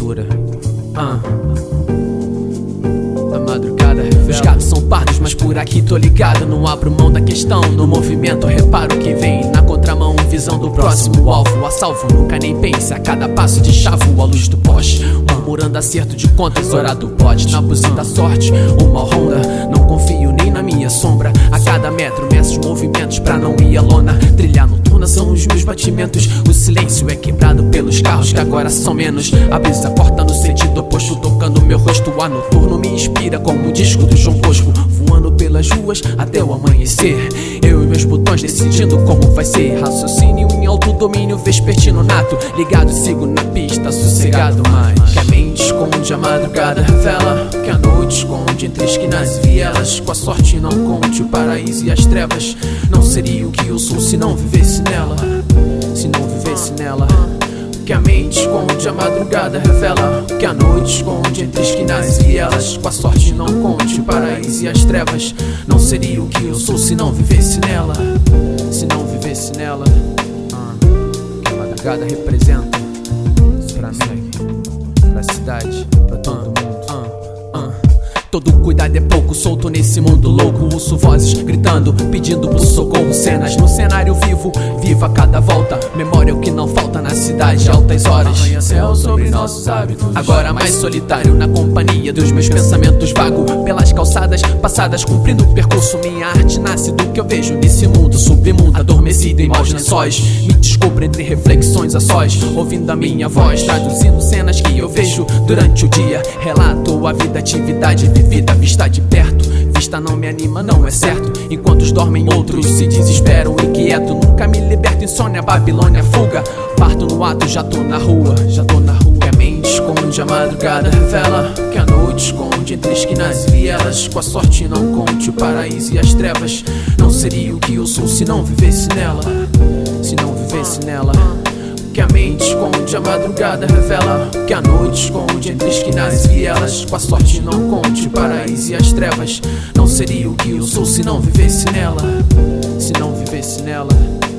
fura. A madrugada revela. Os gatos são pardos, mas por aqui tô ligado. Não abro mão da questão, no movimento reparo quem vem na contramão. Visão do próximo alvo, a salvo nunca nem pensa. A cada passo de chavo, a luz do poste, murmurando acerto de contas, hora do pote. Na buzina da sorte, uma ronda, não confio nem na minha sombra. A cada metro, meço os movimentos pra não ir à lona. Trilhar noturna são os meus batimentos. O silêncio é quebrado pelos carros que agora são menos. A brisa corta no sentido oposto, tocando meu rosto. A noturno me inspira como o disco do João Bosco, voando pelas ruas até o amanhecer. Eu e meus botões decidindo como vai ser. Raciocínio em alto domínio, vespertino nato. Ligado, sigo na pista, sossegado. Mas que a mente esconde, a madrugada revela. Que a noite esconde entre esquinas e vielas. Com a sorte não conte o paraíso e as trevas. Não seria o que eu sou se não vivesse nela. Se não vivesse nela. Que a mente esconde, a madrugada revela. Que a noite esconde entre esquinas e vielas. Com a sorte não conte o paraíso e as trevas. Não seria o que eu sou se não vivesse nela. Se não vivesse nela. Que a madrugada representa pra mim, pra cidade, pra todo mundo. Todo cuidado é pouco, solto nesse mundo louco. Ouço vozes gritando, pedindo por socorro. Cenas no cenário vivo, viva cada volta. Memória é o que não falta na cidade, altas horas. Arranha-céu sobre nossos hábitos. Agora mais solitário, na companhia dos meus pensamentos. Vago pelas calçadas passadas, cumprindo o percurso. Minha arte nasce do que eu vejo nesse mundo submundo, adormecido em maus lençóis. Me descubro entre reflexões a sós, ouvindo a minha voz, traduzindo cenas que eu vejo durante o dia. Relato a vida, atividade vivida, vista de perto. Vista não me anima, não é certo. Enquanto os dormem, outros se desesperam. Inquieto, nunca me liberto, insônia, Babilônia, fuga. Parto no ato, já tô na rua, já tô na rua. Que a mente esconde, a madrugada revela. Que a noite esconde entre esquinas e vielas. Com a sorte não conte o paraíso e as trevas. Não seria o que eu sou se não vivesse nela. Se não vivesse nela. Que a mente esconde, a madrugada revela. Que a noite esconde entre esquinas e vielas. Com a sorte não conte o paraíso e as trevas. Não seria o que eu sou se não vivesse nela. Se não vivesse nela.